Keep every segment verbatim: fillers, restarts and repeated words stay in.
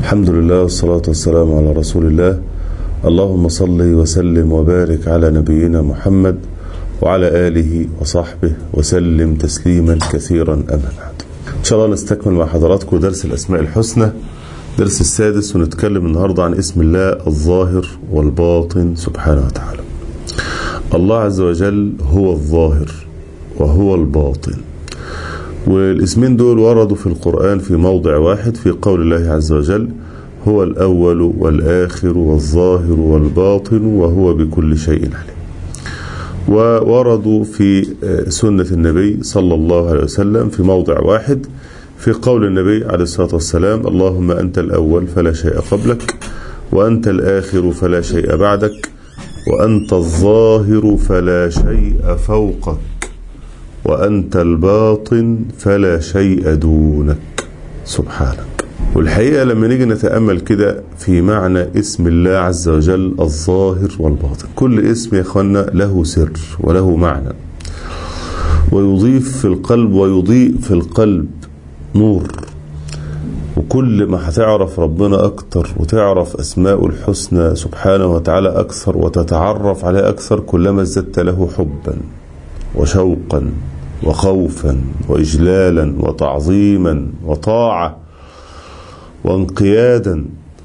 الحمد لله والصلاة والسلام على رسول الله. اللهم صل وسلم وبارك على نبينا محمد وعلى آله وصحبه وسلم تسليما كثيرا. أما بعد، إن شاء الله نستكمل مع حضراتكم درس الأسماء الحسنى، درس السادس، ونتكلم النهاردة عن اسم الله الظاهر والباطن سبحانه وتعالى. الله عز وجل هو الظاهر وهو الباطن، والاسمين دول وردوا في القرآن في موضع واحد في قول الله عز وجل: هو الأول والآخر والظاهر والباطن وهو بكل شيء عليم. ووردوا في سنة النبي صلى الله عليه وسلم في موضع واحد في قول النبي عليه الصلاة والسلام: اللهم أنت الأول فلا شيء قبلك، وأنت الآخر فلا شيء بعدك، وأنت الظاهر فلا شيء فوقك، وأنت الباطن فلا شيء دونك سبحانك. والحقيقة لما نيجي نتأمل كده في معنى اسم الله عز وجل الظاهر والباطن، كل اسم يا أخوانا له سر وله معنى، ويضيف في القلب ويضيء في القلب نور. وكل ما هتعرف ربنا أكتر وتعرف أسماء الحسنى سبحانه وتعالى أكثر وتتعرف عليه أكثر، كلما ازددت له حبا وشوقا وخوفا وإجلالا وتعظيما وطاعة وانقيادا.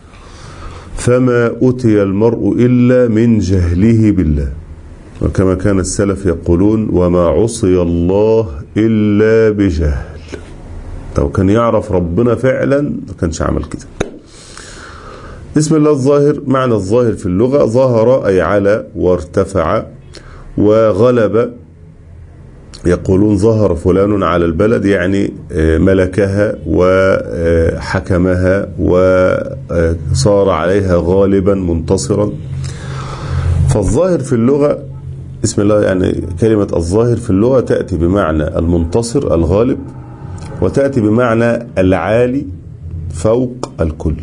فما أتي المرء إلا من جهله بالله، وكما كان السلف يقولون: وما عصي الله إلا بجهل. لو كان يعرف ربنا فعلا ما كانش عمل كده. اسم الله الظاهر، معنى الظاهر في اللغة ظهر أي على وارتفع وغلب. يقولون ظهر فلان على البلد، يعني ملكها وحكمها وصار عليها غالبا منتصرا. فالظاهر في اللغة اسم الله، يعني كلمة الظاهر في اللغة تأتي بمعنى المنتصر الغالب، وتأتي بمعنى العالي فوق الكل.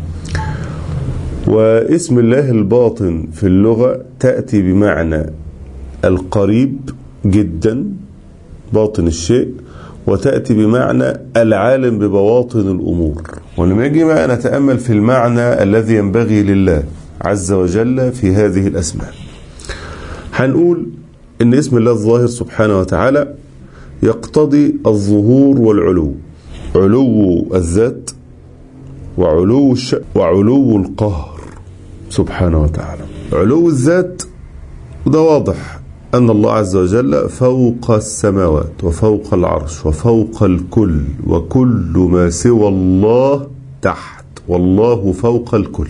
واسم الله الباطن في اللغة تأتي بمعنى القريب جدا، باطن الشيء، وتأتي بمعنى العالم ببواطن الأمور. ولما يجي ما نتأمل في المعنى الذي ينبغي لله عز وجل في هذه الأسماء، هنقول إن اسم الله الظاهر سبحانه وتعالى يقتضي الظهور والعلو، علو الذات وعلو الشأن وعلو القهر سبحانه وتعالى. علو الذات وده واضح أن الله عز وجل فوق السماوات وفوق العرش وفوق الكل، وكل ما سوى الله تحت، والله فوق الكل.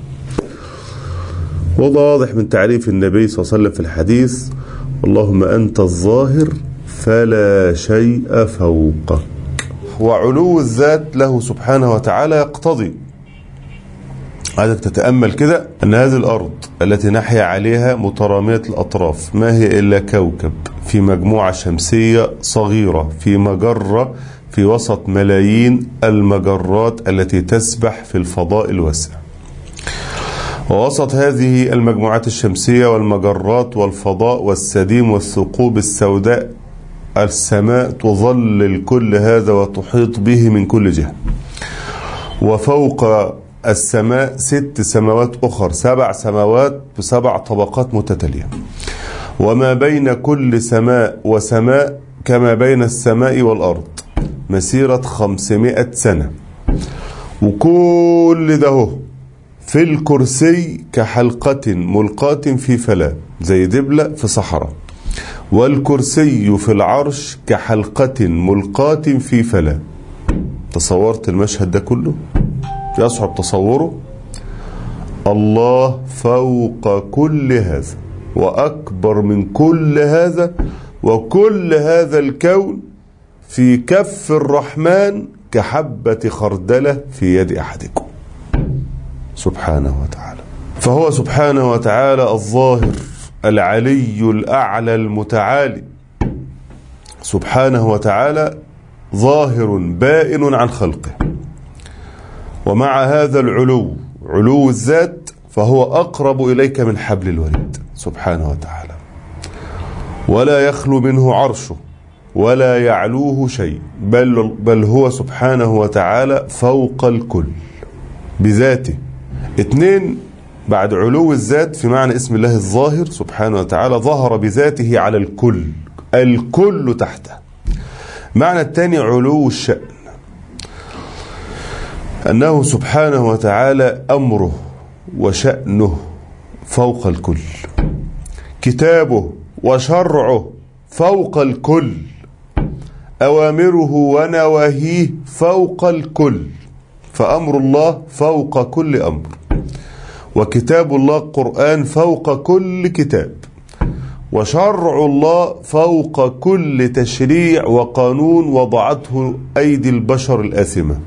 وده واضح من تعريف النبي صلى الله عليه وسلم في الحديث: اللهم أنت الظاهر فلا شيء فوقك. وعلو الذات له سبحانه وتعالى يقتضي، عايزك تتأمل كده، أن هذه الأرض التي نحيا عليها مترامية الأطراف ما هي إلا كوكب في مجموعة شمسية صغيرة في مجرة في وسط ملايين المجرات التي تسبح في الفضاء الواسع. ووسط هذه المجموعات الشمسية والمجرات والفضاء والسديم والثقوب السوداء السماء تظلل كل هذا وتحيط به من كل جهة. وفوق السماء ست سماوات أخر، سبع سماوات بسبع طبقات متتالية. وما بين كل سماء وسماء كما بين السماء والأرض مسيرة خمسمائة سنة. وكل ده في الكرسي كحلقة ملقاة في فلاة، زي دبلة في صحراء. والكرسي في العرش كحلقة ملقاة في فلاة. تصورت المشهد ده كله؟ يصعب تصوره. الله فوق كل هذا وأكبر من كل هذا، وكل هذا الكون في كف الرحمن كحبة خردلة في يد أحدكم سبحانه وتعالى. فهو سبحانه وتعالى الظاهر العلي الأعلى المتعالي، سبحانه وتعالى ظاهر بائن عن خلقه. ومع هذا العلو، علو الذات، فهو أقرب إليك من حبل الوريد سبحانه وتعالى، ولا يخلو منه عرشه ولا يعلوه شيء، بل, بل هو سبحانه وتعالى فوق الكل. بذاته. اتنين، بعد علو الذات في معنى اسم الله الظاهر سبحانه وتعالى، ظهر بذاته على الكل، الكل تحته. معنى الثاني علو الشأن، أنه سبحانه وتعالى أمره وشأنه فوق الكل، كتابه وشرعه فوق الكل، أوامره ونواهيه فوق الكل، فأمر الله فوق كل أمر، وكتاب الله القرآن فوق كل كتاب، وشرع الله فوق كل تشريع وقانون وضعته أيدي البشر الآثمة،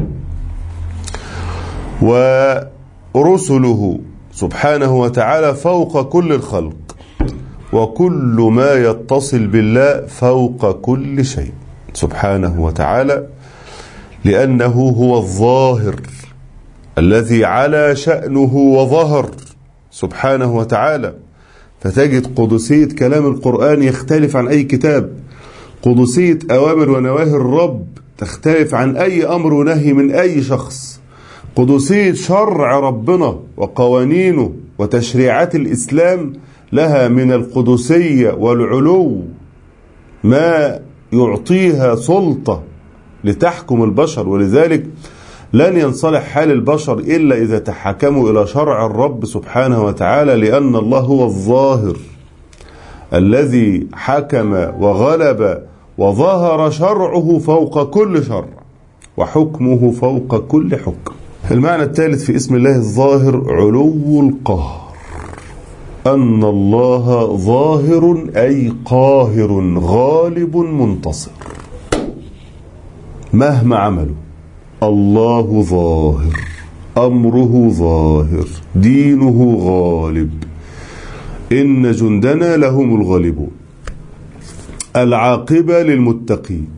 ورسله سبحانه وتعالى فوق كل الخلق، وكل ما يتصل بالله فوق كل شيء سبحانه وتعالى، لأنه هو الظاهر الذي على شأنه وظهر سبحانه وتعالى. فتجد قدسية كلام القرآن يختلف عن أي كتاب، قدسية أوامر ونواهي الرب تختلف عن أي أمر ونهي من أي شخص، قدسية شرع ربنا وقوانينه وتشريعات الإسلام لها من القدسية والعلو ما يعطيها سلطة لتحكم البشر. ولذلك لن ينصلح حال البشر إلا إذا تحكموا إلى شرع الرب سبحانه وتعالى، لأن الله هو الظاهر الذي حكم وغلب وظهر شرعه فوق كل شرع وحكمه فوق كل حكم. المعنى الثالث في اسم الله الظاهر علو القهر، أن الله ظاهر أي قاهر غالب منتصر مهما عملوا. الله ظاهر، أمره ظاهر، دينه غالب، إن جندنا لهم الغالبون. العاقبة للمتقين،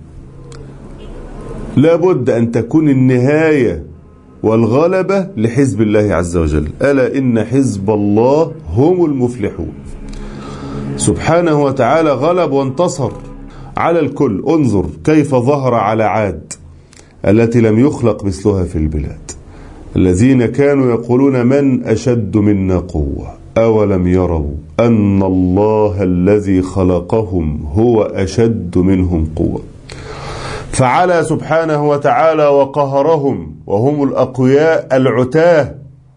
لابد أن تكون النهاية والغلبة لحزب الله عز وجل، ألا إن حزب الله هم المفلحون. سبحانه وتعالى غلب وانتصر على الكل. انظر كيف ظهر على عاد التي لم يخلق مثلها في البلاد، الذين كانوا يقولون من أشد منا قوة أولم يروا أن الله الذي خلقهم هو أشد منهم قوة، فعلى سبحانه وتعالى وقهرهم وهم الأقوياء العتاه.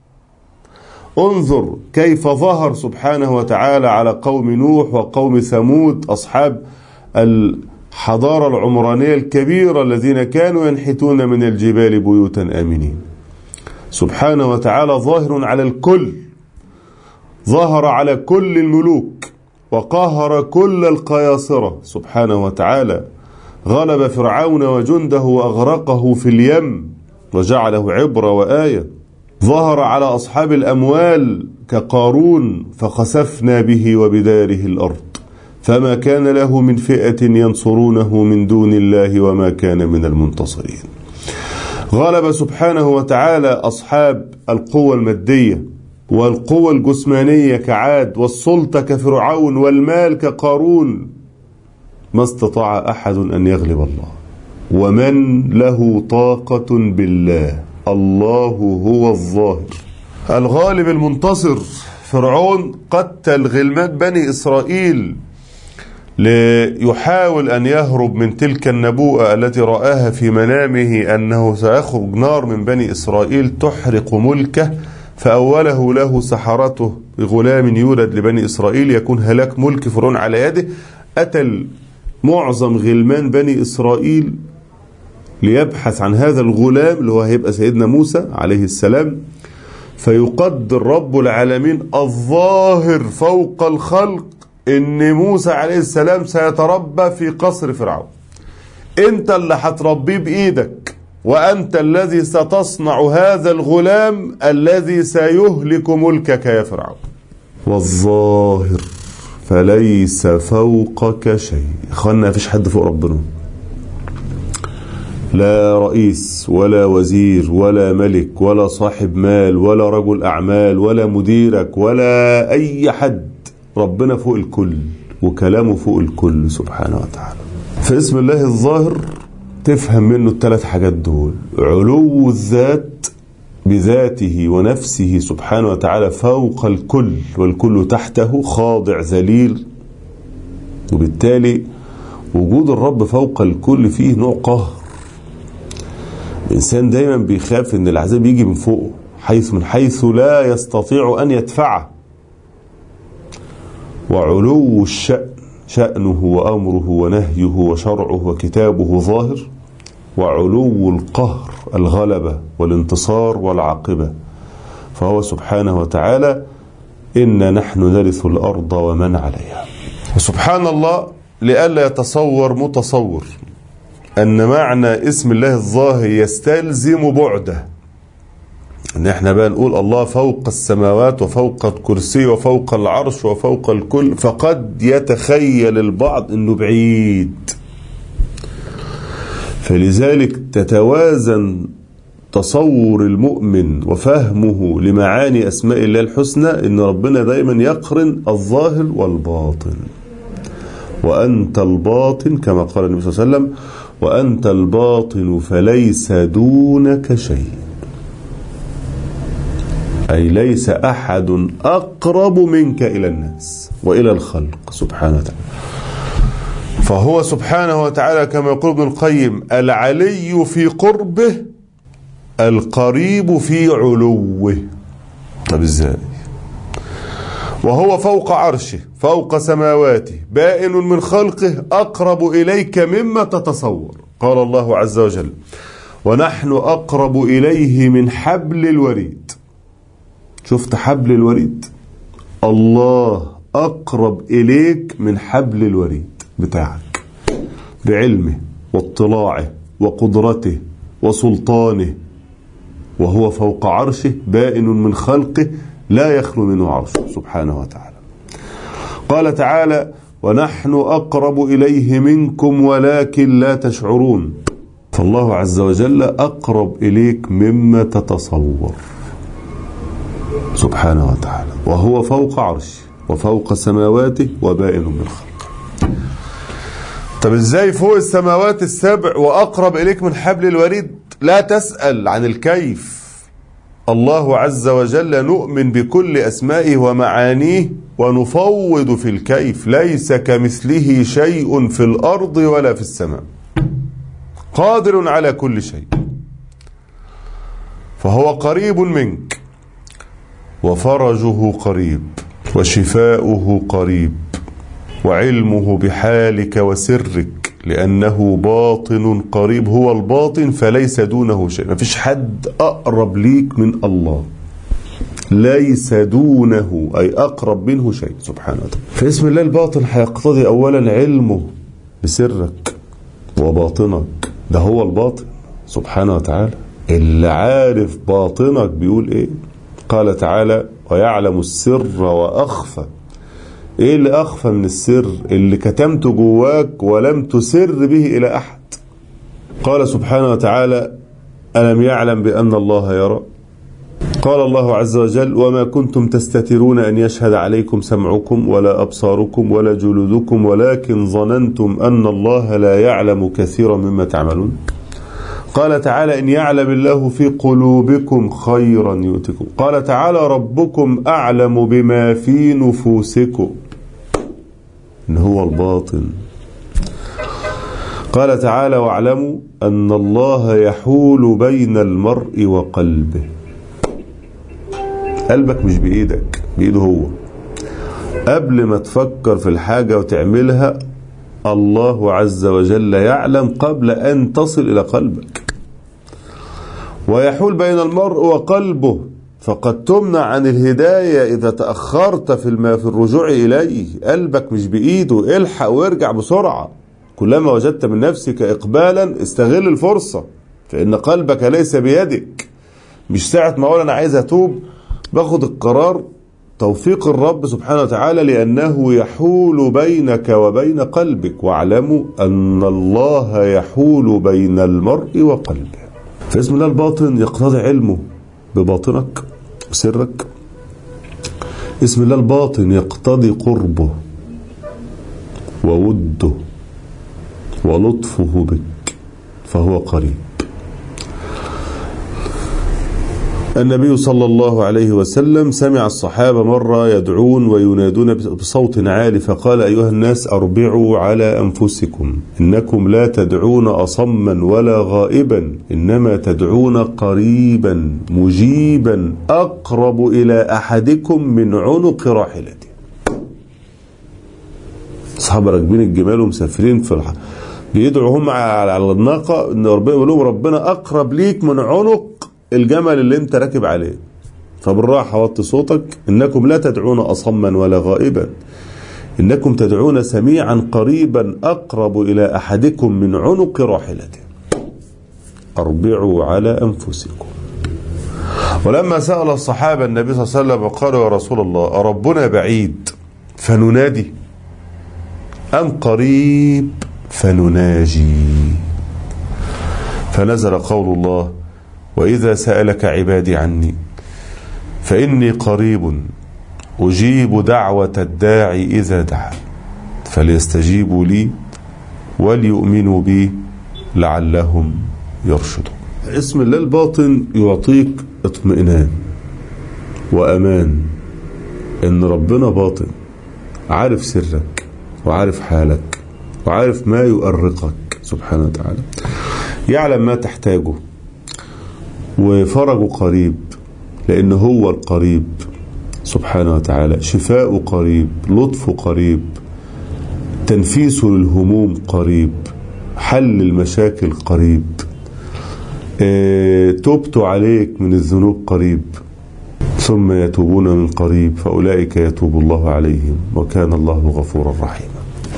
انظر كيف ظهر سبحانه وتعالى على قوم نوح وقوم ثمود أصحاب الحضارة العمرانية الكبيرة الذين كانوا ينحتون من الجبال بيوتا آمنين. سبحانه وتعالى ظاهر على الكل، ظهر على كل الملوك وقهر كل القياصرة سبحانه وتعالى، غلب فرعون وجنده وأغرقه في اليم وجعله عبرة وآية. ظهر على أصحاب الأموال كقارون فخسفنا به وبداره الأرض فما كان له من فئة ينصرونه من دون الله وما كان من المنتصرين. غلب سبحانه وتعالى أصحاب القوة المادية والقوة الجسمانية كعاد، والسلطة كفرعون، والمال كقارون. ما استطاع أحد أن يغلب الله، ومن له طاقة بالله. الله هو الظاهر الغالب المنتصر. فرعون قتل غلمان بني إسرائيل ليحاول أن يهرب من تلك النبوءة التي رآها في منامه أنه سيخرج نار من بني إسرائيل تحرق ملكه، فأوله له سحرته بغلام يولد لبني إسرائيل يكون هلاك ملك فرعون على يده. قتل معظم غلمان بني إسرائيل ليبحث عن هذا الغلام اللي هو هيبقى سيدنا موسى عليه السلام. فيقدر رب العالمين الظاهر فوق الخلق إن موسى عليه السلام سيتربى في قصر فرعون. أنت اللي هتربيه بإيدك، وأنت الذي ستصنع هذا الغلام الذي سيهلك ملكك يا فرعون. والظاهر فليس فوقك شيء. إخوانا مفيش حد فوق ربنا، لا رئيس ولا وزير ولا ملك ولا صاحب مال ولا رجل أعمال ولا مديرك ولا أي حد. ربنا فوق الكل وكلامه فوق الكل سبحانه وتعالى. فاسم الله الظاهر تفهم منه الثلاث حاجات دول: علو الذات بذاته ونفسه سبحانه وتعالى فوق الكل، والكل تحته، خاضع ذليل. وبالتالي وجود الرب فوق الكل فيه نوع قهر. الإنسان دايما بيخاف ان العذاب يجي من فوقه، حيث من حيث لا يستطيع أن يدفعه. وعلو الشأن، شأنه وأمره ونهيه وشرعه وكتابه ظاهر، وعلو القهر، الغلبة والانتصار والعاقبة. فهو سبحانه وتعالى إنا نحن نرث الأرض ومن عليها. وسبحان الله، لئلا يتصور متصور أن معنى اسم الله الظاهر يستلزم بعده، ان احنا بقى نقول الله فوق السماوات وفوق الكرسي وفوق العرش وفوق الكل، فقد يتخيل البعض انه بعيد. فلذلك تتوازن تصور المؤمن وفهمه لمعاني اسماء الله الحسنى، ان ربنا دايما يقرن الظاهر والباطن. وانت الباطن كما قال النبي صلى الله عليه وسلم، وانت الباطن فليس دونك شيء، أي ليس أحد أقرب منك إلى الناس وإلى الخلق سبحانه وتعالى. فهو سبحانه وتعالى كما يقول ابن القيم: العلي في قربه، القريب في علوه. طب إزاي؟ وهو فوق عرشه، فوق سماواته، بائن من خلقه، أقرب إليك مما تتصور. قال الله عز وجل: ونحن أقرب إليه من حبل الوريد. شفت حبل الوريد؟ الله أقرب إليك من حبل الوريد بتاعك، بعلمه واطلاعه وقدرته وسلطانه. وهو فوق عرشه، بائن من خلقه، لا يخلو منه عرشه سبحانه وتعالى. قال تعالى: ونحن أقرب إليه منكم ولكن لا تشعرون. فالله عز وجل أقرب إليك مما تتصور سبحانه وتعالى، وهو فوق عرشه وفوق سماواته وبائن من خلقه. طب ازاي فوق السماوات السبع وأقرب إليك من حبل الوريد؟ لا تسأل عن الكيف. الله عز وجل نؤمن بكل أسمائه ومعانيه ونفوض في الكيف. ليس كمثله شيء في الأرض ولا في السماء، قادر على كل شيء. فهو قريب منك، وفرجه قريب، وشفاؤه قريب، وعلمه بحالك وسرك، لأنه باطن قريب. هو الباطن فليس دونه شيء. ما فيش حد أقرب ليك من الله، ليس دونه أي أقرب منه شيء سبحانه وتعالى. فاسم الله الباطن هيقتضي أولا علمه بسرك وباطنك. ده هو الباطن سبحانه وتعالى. اللي عارف باطنك بيقول إيه؟ قال تعالى: ويعلم السر وأخفى. إيه اللي أخفى من السر؟ اللي كتمته جواك ولم تسر به إلى أحد. قال سبحانه وتعالى: ألم يعلم بأن الله يرى؟ قال الله عز وجل: وما كنتم تستترون أن يشهد عليكم سمعكم ولا أبصاركم ولا جلودكم ولكن ظننتم أن الله لا يعلم كثيرا مما تعملون. قال تعالى: إن يعلم الله في قلوبكم خيرا يؤتكم. قال تعالى: ربكم أعلم بما في نفوسكم. إن هو الباطن. قال تعالى: واعلموا أن الله يحول بين المرء وقلبه. قلبك مش بإيدك، بإيده هو. قبل ما تفكر في الحاجة وتعملها، الله عز وجل يعلم قبل أن تصل إلى قلبك. ويحول بين المرء وقلبه، فقد تمنع عن الهداية إذا تأخرت في الما في الرجوع إليه. قلبك مش بإيده، الحق وارجع بسرعة. كلما وجدت من نفسك إقبالا استغل الفرصة، فإن قلبك ليس بيدك. مش ساعة ما أقول أنا عايز أتوب باخد القرار، توفيق الرب سبحانه وتعالى، لأنه يحول بينك وبين قلبك. واعلموا أن الله يحول بين المرء وقلبه. فاسم الله الباطن يقتضي علمه بباطنك وسرك. اسم الله الباطن يقتضي قربه ووده ولطفه بك، فهو قريب. النبي صلى الله عليه وسلم سمع الصحابة مرة يدعون وينادون بصوت عالي فقال أيها الناس أربعوا على أنفسكم إنكم لا تدعون أصما ولا غائبا إنما تدعون قريبا مجيبا أقرب إلى أحدكم من عنق راحلته. الصحابة راكبين الجمال ومسافرين في الحق بيدعوا هم على الناقة إن ربنا يقول لهم ربنا أقرب ليك من عنق الجمل اللي انت راكب عليه، فبالراحة وطي صوتك. إنكم لا تدعون أصما ولا غائبا إنكم تدعون سميعا قريبا أقرب إلى أحدكم من عنق راحلته. أربعوا على أنفسكم. ولما سأل الصحابة النبي صلى الله عليه وسلم وقالوا يا رسول الله أربنا بعيد فننادي أم قريب فنناجي؟ فنزل قول الله وإذا سألك عبادي عني فإني قريب أجيب دعوة الداعي إذا دعا فليستجيبوا لي وليؤمنوا بي لعلهم يرشدون. اسم الله الباطن يعطيك اطمئنان وأمان إن ربنا باطن، عارف سرك وعارف حالك وعارف ما يؤرقك سبحانه وتعالى، يعلم ما تحتاجه وفرجه قريب لأنه هو القريب سبحانه وتعالى، شفاءه قريب، لطفه قريب، تنفيسه للهموم قريب، حل المشاكل قريب، اه توبته عليك من الذنوب قريب، ثم يتوبون من قريب فأولئك يتوب الله عليهم وكان الله غفورا رحيما.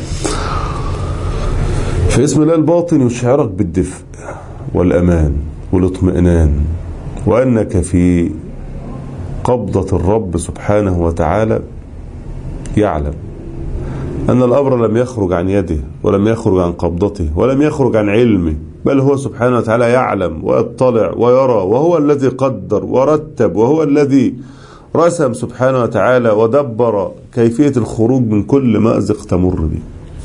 فاسم الله الباطن يشعرك بالدفء والأمان والاطمئنان وأنك في قبضة الرب سبحانه وتعالى، يعلم أن الأمر لم يخرج عن يده ولم يخرج عن قبضته ولم يخرج عن علمه، بل هو سبحانه وتعالى يعلم ويطلع ويرى، وهو الذي قدر ورتب، وهو الذي رسم سبحانه وتعالى ودبر كيفية الخروج من كل مأزق تمر به،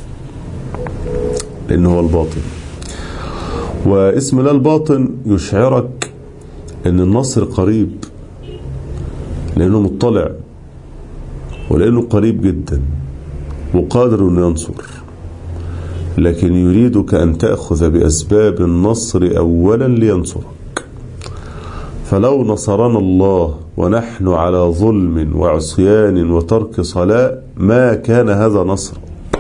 لأنه هو الباطن. واسم الله الباطن يشعرك أن النصر قريب لأنه مطلع ولأنه قريب جدا وقادر أن ينصر، لكن يريدك أن تأخذ بأسباب النصر أولا لينصرك. فلو نصرنا الله ونحن على ظلم وعصيان وترك صلاة ما كان هذا نصر.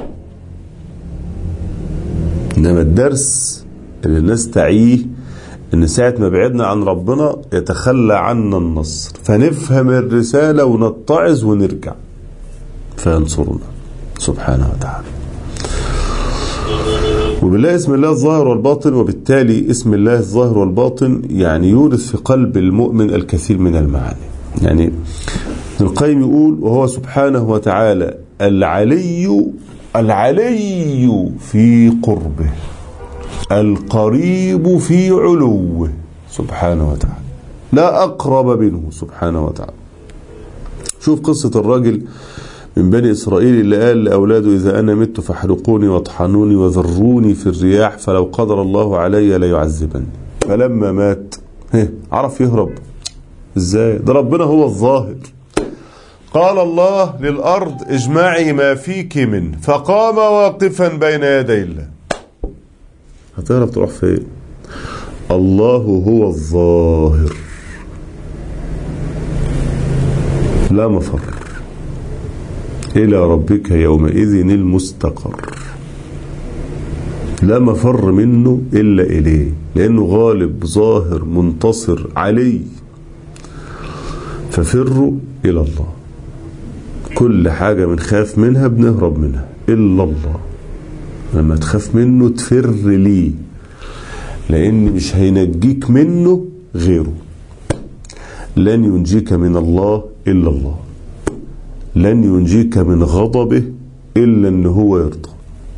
إنما الدرس اللي الناس تعيه إن ساعة ما بعدنا عن ربنا يتخلى عنا النصر، فنفهم الرسالة ونتعظ ونرجع فينصرنا سبحانه وتعالى. وبالله اسم الله الظاهر والباطن، وبالتالي اسم الله الظاهر والباطن يعني يورث في قلب المؤمن الكثير من المعاني. يعني ابن القيم يقول وهو سبحانه وتعالى العلي، العلي في قربه، القريب في علوه سبحانه وتعالى، لا أقرب منه سبحانه وتعالى. شوف قصة الراجل من بني إسرائيل اللي قال لأولاده إذا أنا مت فاحرقوني واطحنوني وذروني في الرياح فلو قدر الله علي ليعذبني. فلما مات عرف يهرب إزاي؟ ده ربنا هو الظاهر. قال الله للأرض اجمعي ما فيك منه فقام واقفا بين يدي الله. هتهرب تروح فين؟ الله هو الظاهر لا مفر، إلى ربك يومئذ المستقر، لا مفر منه إلا إليه، لأنه غالب ظاهر منتصر علي. ففروا إلى الله، كل حاجة بنخاف منها بنهرب منها إلا الله. لما تخاف منه تفر ليه، لأن مش هينجيك منه غيره. لن ينجيك من الله إلا الله، لن ينجيك من غضبه إلا أنه هو يرضى،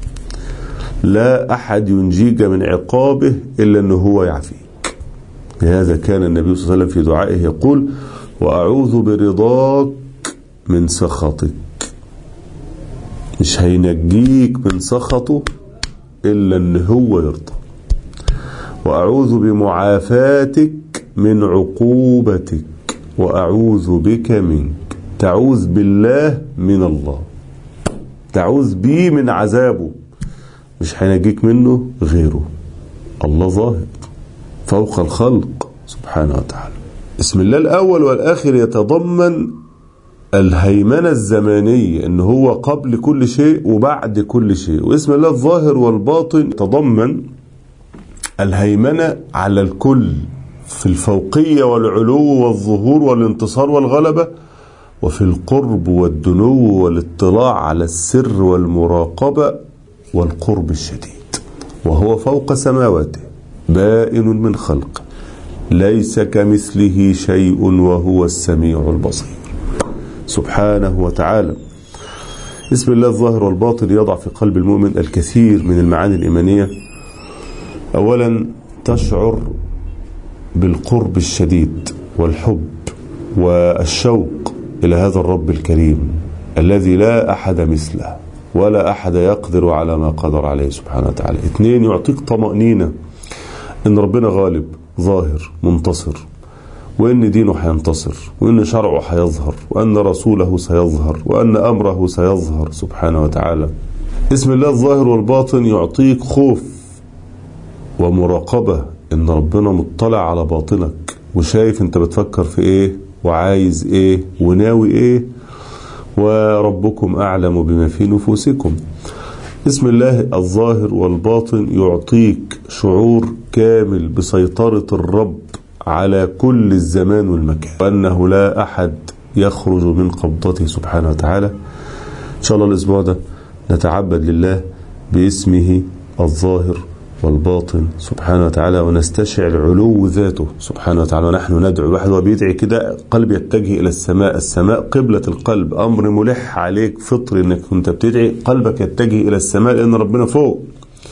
لا أحد ينجيك من عقابه إلا أنه هو يعفيك. لهذا كان النبي صلى الله عليه وسلم في دعائه يقول وأعوذ برضاك من سخطك. مش هينجيك من سخطه إلا أنه هو يرضى. وأعوذ بمعافاتك من عقوبتك وأعوذ بك منك. تعوذ بالله من الله، تعوذ بيه من عذابه، مش هينجيك منه غيره. الله ظاهر فوق الخلق سبحانه وتعالى. اسم الله الأول والآخر يتضمن الهيمنة الزمانية، إن هو قبل كل شيء وبعد كل شيء. واسم الله الظاهر والباطن يتضمن الهيمنة على الكل في الفوقية والعلو والظهور والانتصار والغلبة، وفي القرب والدنو والاطلاع على السر والمراقبة والقرب الشديد. وهو فوق سماواته بائن من خلقه، ليس كمثله شيء وهو السميع البصير سبحانه وتعالى. اسم الله الظاهر والباطن يضع في قلب المؤمن الكثير من المعاني الإيمانية. أولا تشعر بالقرب الشديد والحب والشوق إلى هذا الرب الكريم الذي لا أحد مثله ولا أحد يقدر على ما قدر عليه سبحانه وتعالى. اثنين يعطيك طمأنينة إن ربنا غالب ظاهر منتصر، وإن دينه هينتصر، وإن شرعه هيظهر، وأن رسوله سيظهر، وأن أمره سيظهر سبحانه وتعالى. اسم الله الظاهر والباطن يعطيك خوف ومراقبة إن ربنا مطلع على باطنك وشايف أنت بتفكر في إيه وعايز إيه وناوي إيه، وربكم أعلم بما في نفوسكم. اسم الله الظاهر والباطن يعطيك شعور كامل بسيطرة الرب على كل الزمان والمكان، وأنه لا أحد يخرج من قبضته سبحانه وتعالى. إن شاء الله الأسبوع ده نتعبد لله باسمه الظاهر والباطن سبحانه وتعالى، ونستشعر علو ذاته سبحانه وتعالى. ونحن ندعو، الواحد وبيدعي كده قلب يتجه إلى السماء، السماء قبلة القلب، أمر ملح عليك فطري إنك كنت بتدعي قلبك يتجه إلى السماء لأن ربنا فوق،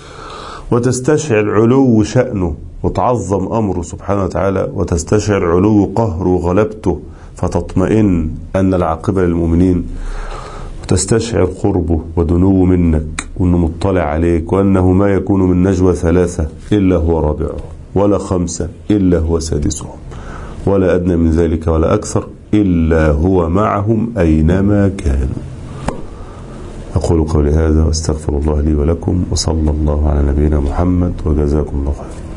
وتستشعر علو شأنه وتعظم أمره سبحانه وتعالى، وتستشعر علو قهره وغلبته فتطمئن أن العاقبة للمؤمنين، وتستشعر قربه ودنو منك وأنه مطلع عليك، وأنه ما يكون من نجوى ثلاثة إلا هو رابعهم، ولا خمسة إلا هو سادسهم، ولا أدنى من ذلك ولا أكثر إلا هو معهم أينما كانوا. أقول قولي هذا واستغفر الله لي ولكم، وصلى الله على نبينا محمد، وجزاكم الله خير.